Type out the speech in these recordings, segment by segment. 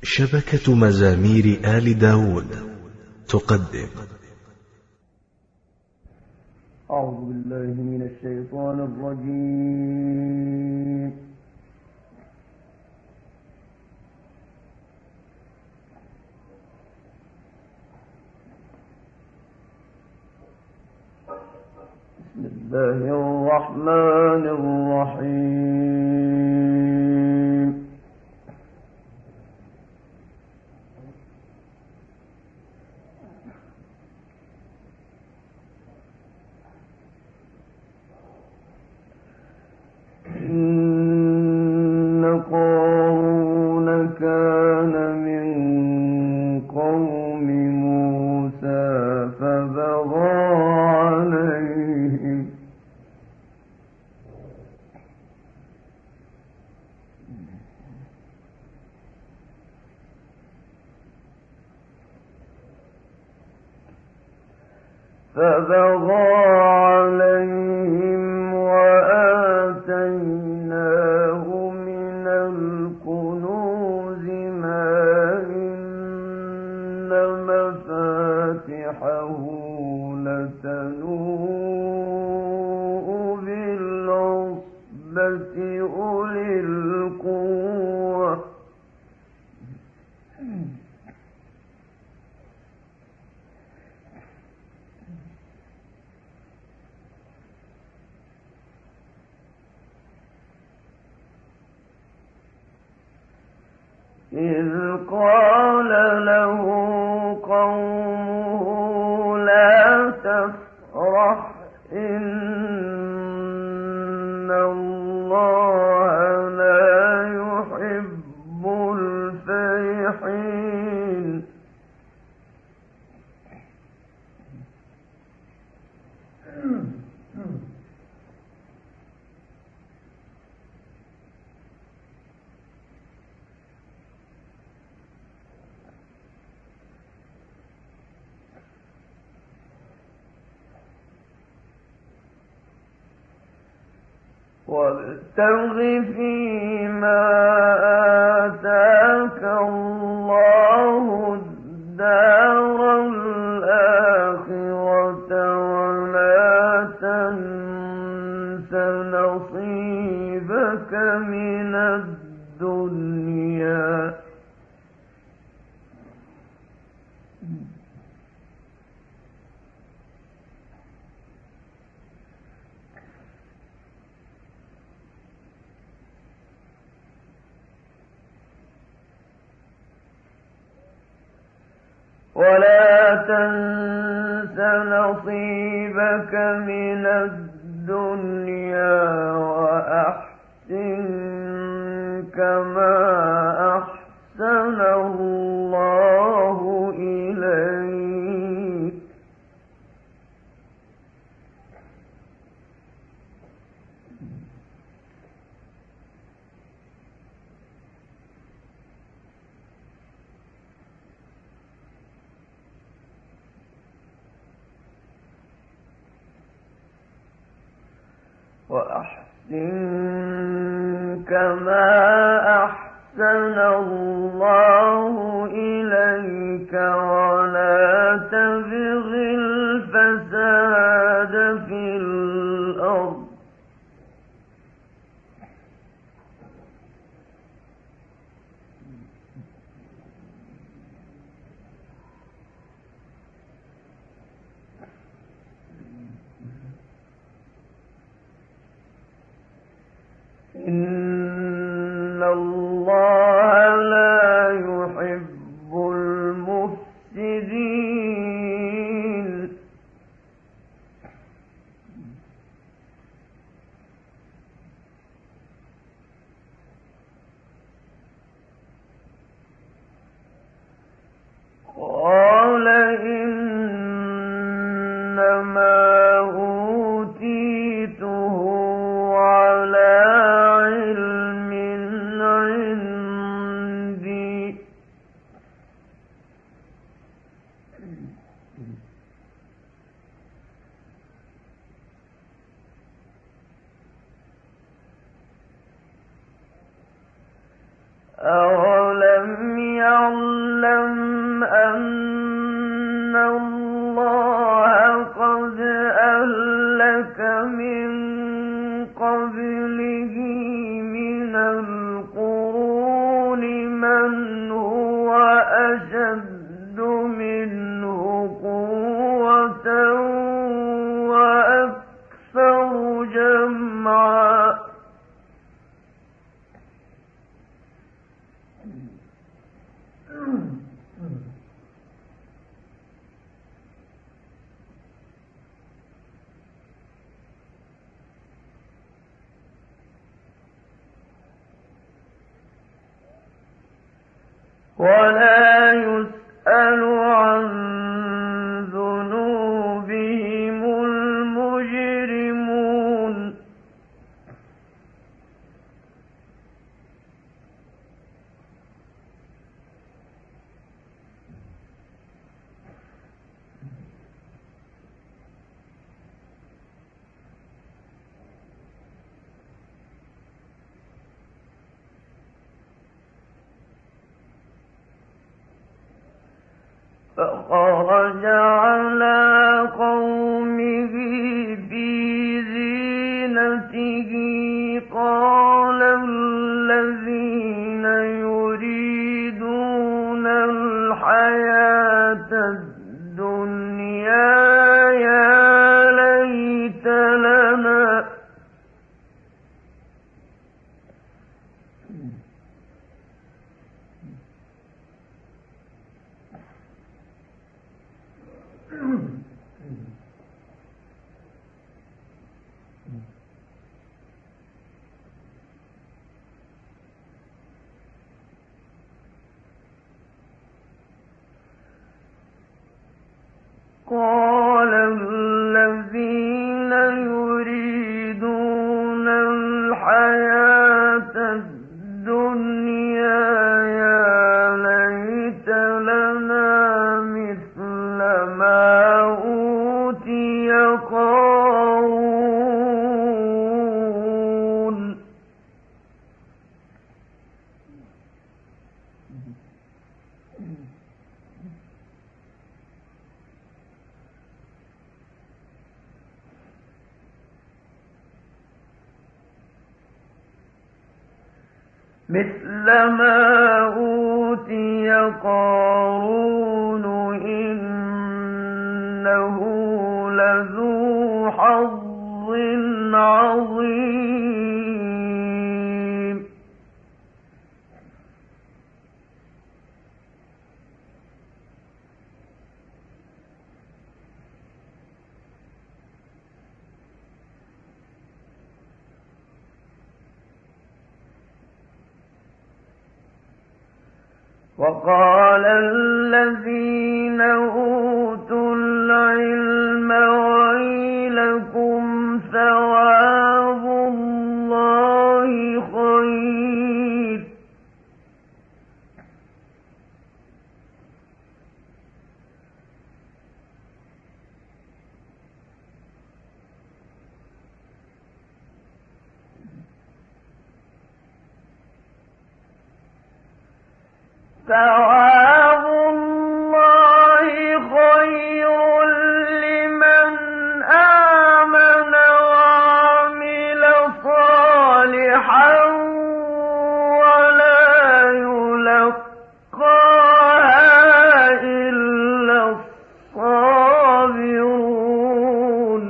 شبكة مزامير آل داود تقدم. أعوذ بالله من الشيطان الرجيم. بسم الله الرحمن الرحيم. إن قارون كان من قوم موسى فبغى عليهم وآتيناه من الكنوز ما إن مفاتحه لتنوء بالعصبة أولي القوة إذ قال له قومه لا تفرح إن الله لا يحب الفرحين. وابتغ فيما آتاك الله الدار الآخرة ولا تنس نصيبك من الدنيا وأحسن كما أحسن الله إليك ولا تبغ الفساد في الأرض إن الله لا يحب المفسدين. قال إنما أوتيته على علم أشد منه قوة وأكثر جمعا ولا يسأل عن ذنوبهم المجرمون فخرج على قومه في زينته قال الذين يريدون الحياة الدنيا يا ليت لنا قال الذين يريدون الحياة الدنيا يا ليت لنا مثل ما أوتي قارون مثل ما أوتي قارون إنه لذو حظ عظيم وقال الذين أوتوا العلم ويلكم ثواب الله خير ثواب الله خير لمن آمن وعمل صالحا ولا يلقاها إلا الصابرون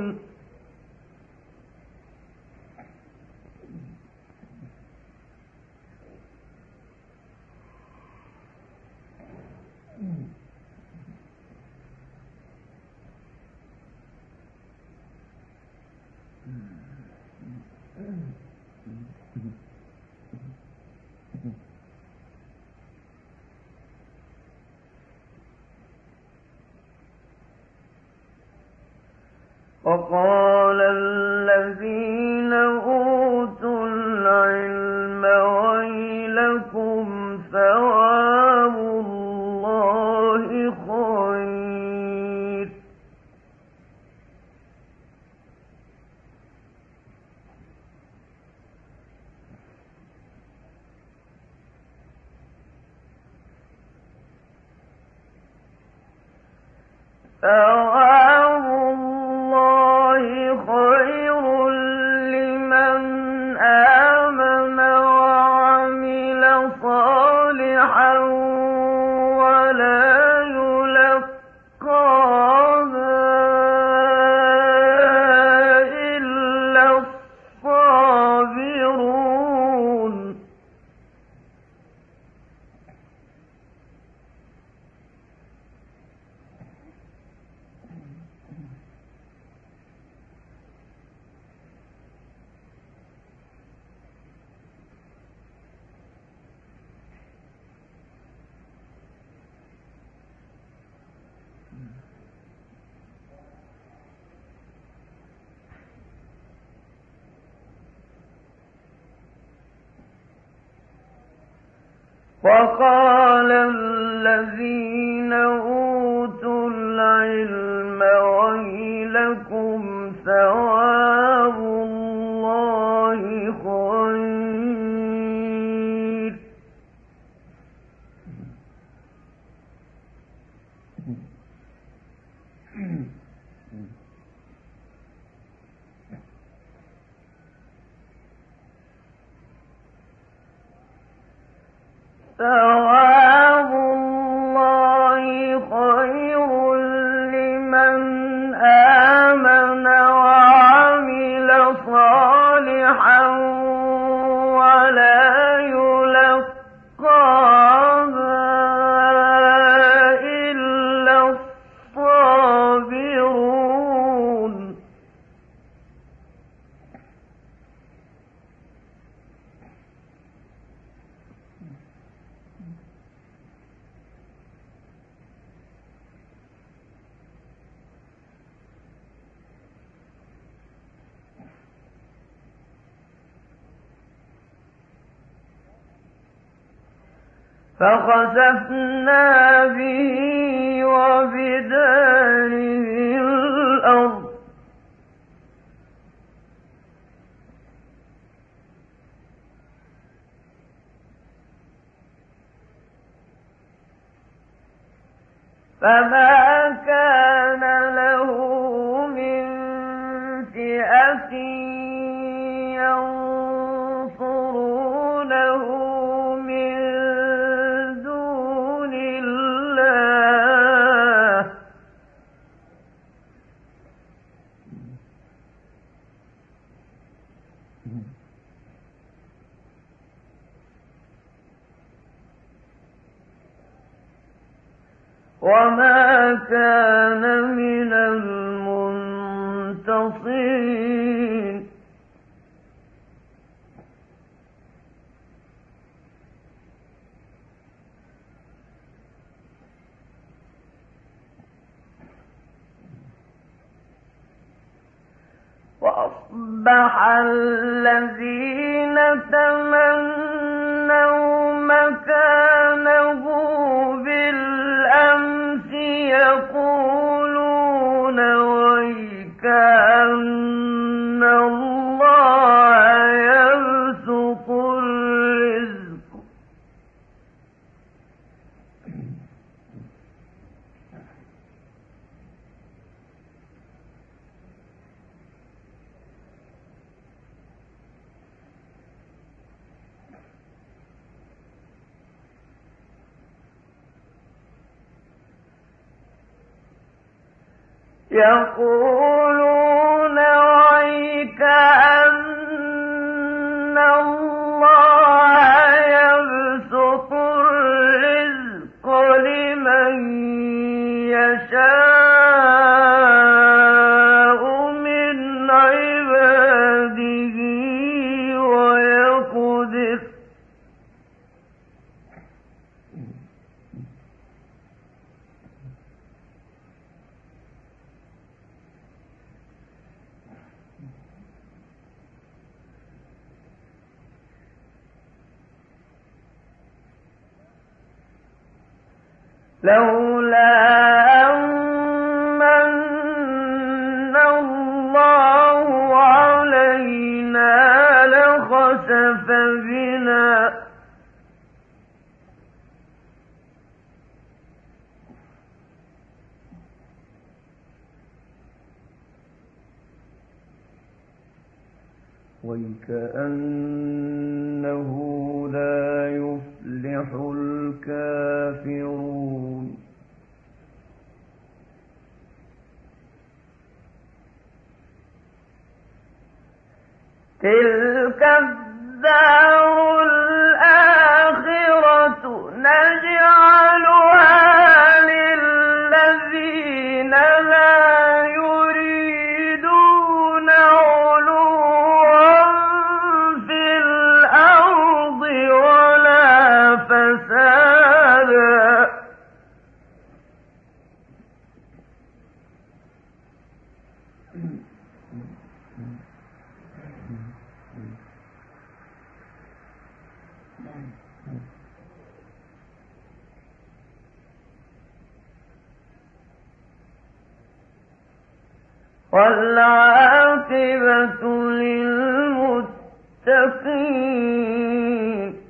وقال الذين أوتوا العلم ويلكم ثواب الله خير ثواب الله خير لمن آمن وعمل صالحا وقال الذين أوتوا العلم ويلكم ثواب الله خير ثواب الله خير لمن آمن وعمل صالحا ولا يلقاها إلا الصابرون فخسفنا به وبداره الأرض فما كان له من فئة ينصرونه من دون الله وما كان من المنتصرين وأصبح الذين تمنوا مكانه بالأمس يقولون ويكأن الله يبسط الرزق يقولون ويكأن الله يبسط الرزق لمن يشاء من عباده ويقدر لولا أمن الله علينا لخسف بنا ويكأنه لا يفلح الكافرون تلك الدار الآخرة نجعلها للذين لا يريدون علوا في الأرض ولا فسادا والعاقبة للمتقين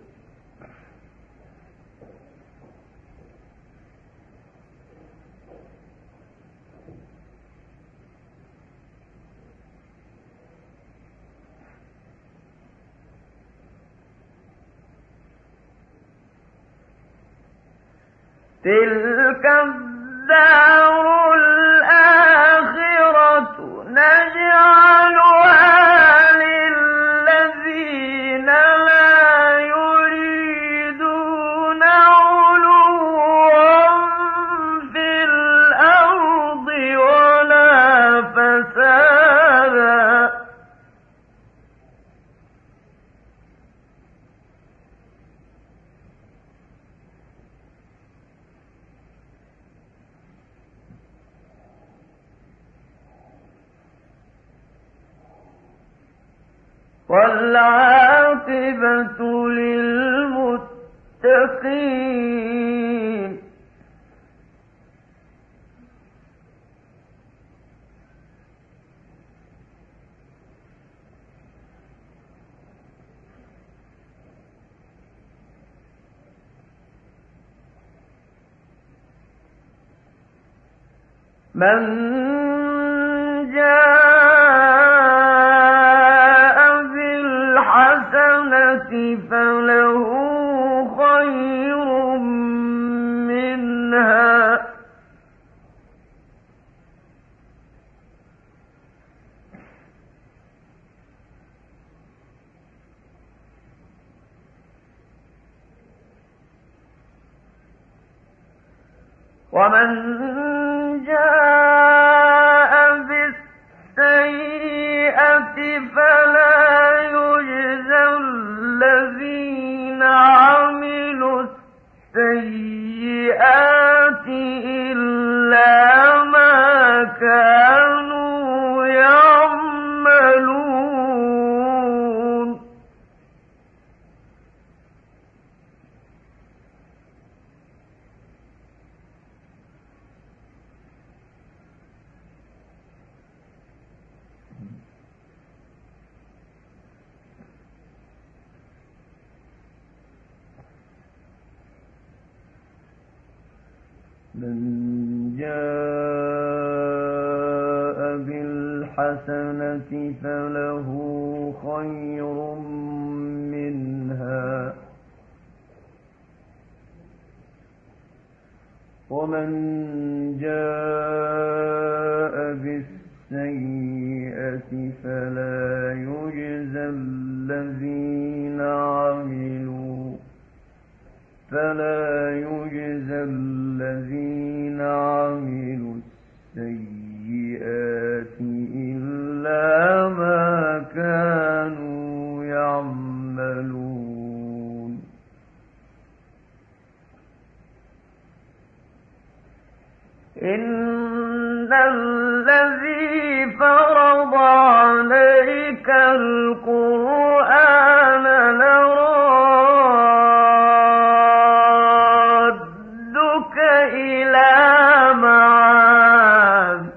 تلك الدار الآخرة نجعلها للذين لا يريدون علوا في الأرض ولا فسادا والعاقبة للمتقين من جاء بالحسنة فله خير منها ومن جاء بالسيئة فلا يجزى الذين عملوا السيئات إلا ما كانوا يعملون من جاء بالحسنة فله خير منها ومن جاء بالسيئة فلا يجزى الذين عملوا السيئات إلا ما كانوا يعملون إن الذي فرض عليك القرآن لرادك إلى معاد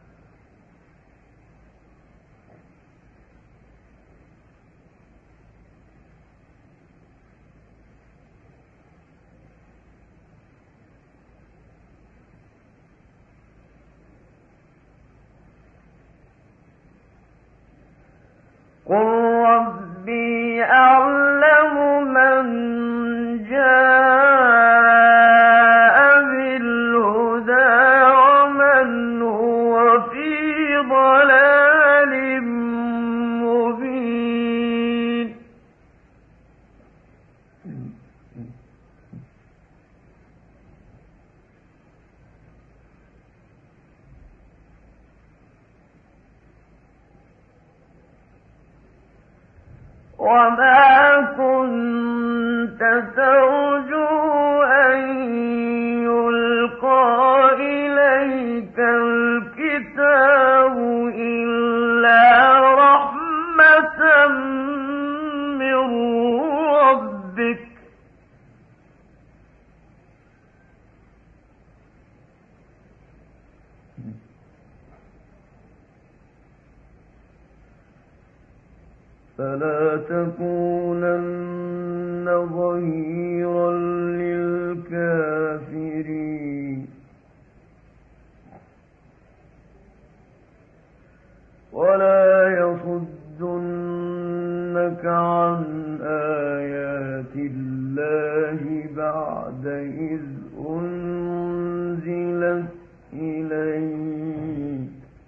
قل ربي أعلم من جاء بالهدى ومن هو في ضلال مبين وما كنت ترجو أن يلقى إليك الكتاب إلا رحمة من ربك فلا تكونن ظهيرا للكافرين ولا يصدنك عن آيات الله بعد إذ أنزلت إليك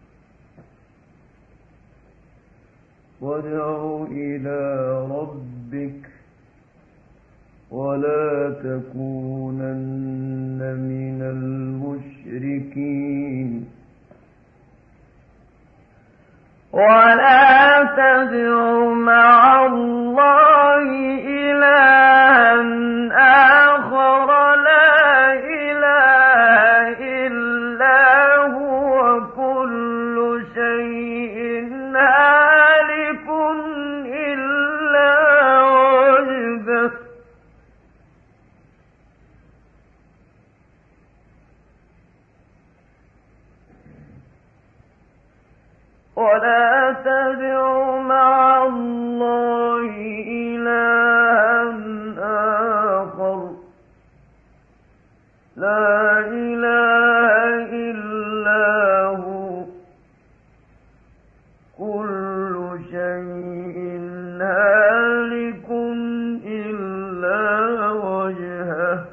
وادع إلى ربك ولا تكونن من المشركين ولا تدع مع الله إلها آخر لا إله إلا هو كل شيء هالك إلا وجهه ولا تدع مع الله إلها آخر لا إله إلا هو كل شيء هالك إلا وجهه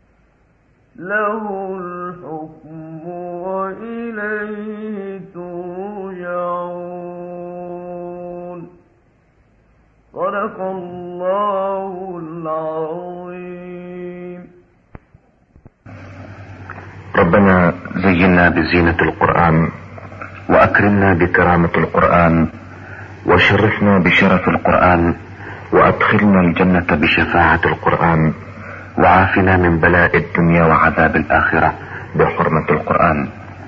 له الحكم وإليه ترجعون صدق الله العظيم. ربنا زينا بزينة القرآن وأكرمنا بكرامة القرآن وشرفنا بشرف القرآن وأدخلنا الجنة بشفاعة القرآن وعافنا من بلاء الدنيا وعذاب الآخرة بحرمة القرآن.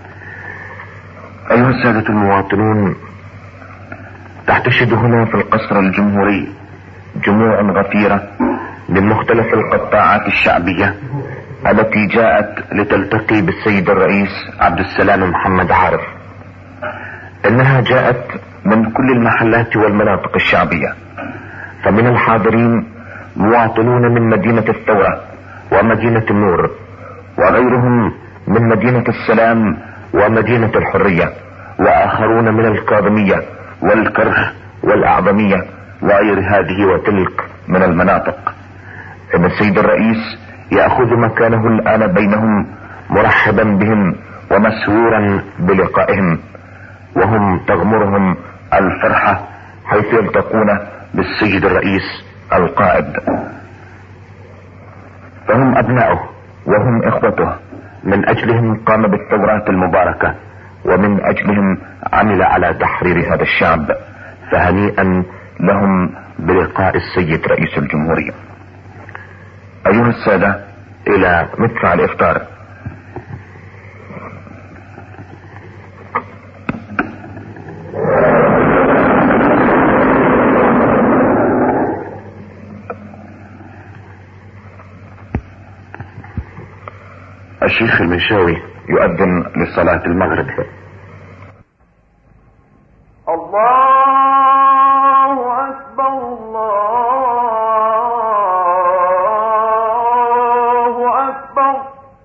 أيها السادة المواطنون، تحتشد هنا في القصر الجمهوري جموع غفيرة من مختلف القطاعات الشعبية التي جاءت لتلتقي بالسيد الرئيس عبد السلام محمد عارف. إنها جاءت من كل المحلات والمناطق الشعبية، فمن الحاضرين مواطنون من مدينة الثورة ومدينة النور، وغيرهم من مدينة السلام ومدينة الحرية، وآخرون من الكاظمية والكرخ والأعظمية وغير هذه وتلك من المناطق. إن السيد الرئيس يأخذ مكانه الآن بينهم مرحبا بهم ومسرورا بلقائهم، وهم تغمرهم الفرحة حيث يلتقون بالسيد الرئيس القائد، فهم أبناؤه وهم إخوته، من أجلهم قام بالثورات المباركة ومن أجلهم عمل على تحرير هذا الشعب، فهنيئا لهم بلقاء السيد رئيس الجمهورية. أيها السادة، إلى مدفع الإفطار. الشيخ المنشاوي يؤذن لصلاة المغرب. الله أكبر الله أكبر.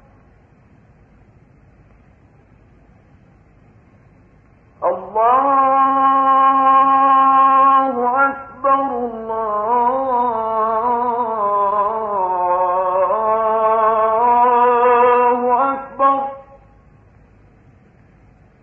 الله أكبر الله أكبر.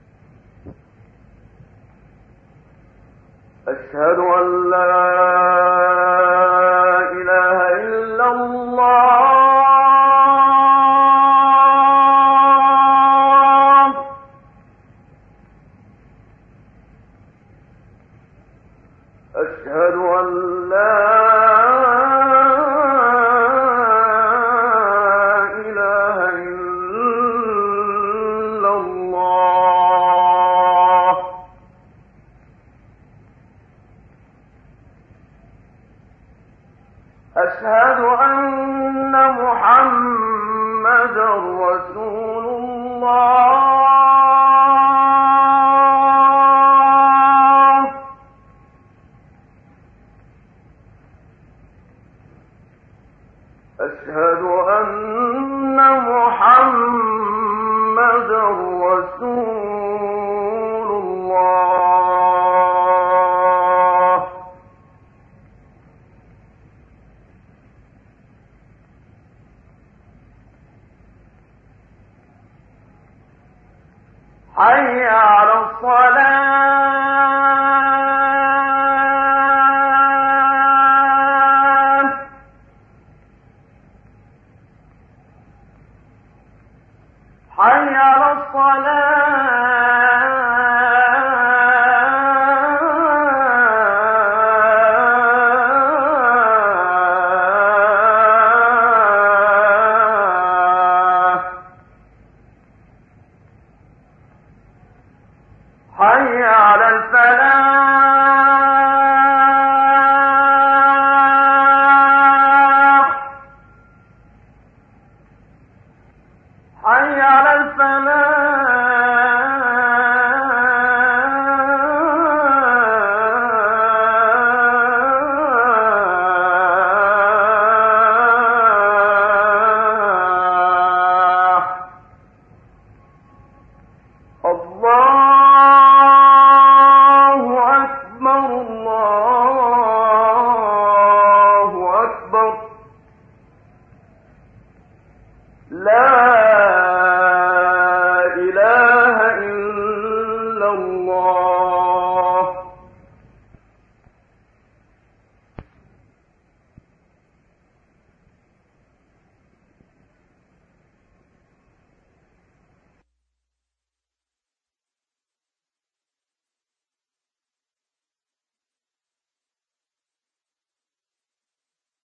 رسول الله أشهد أن محمدا رسول الله حي على الصلاة حي على الصلاة حي على الفلاح حي على الفلاح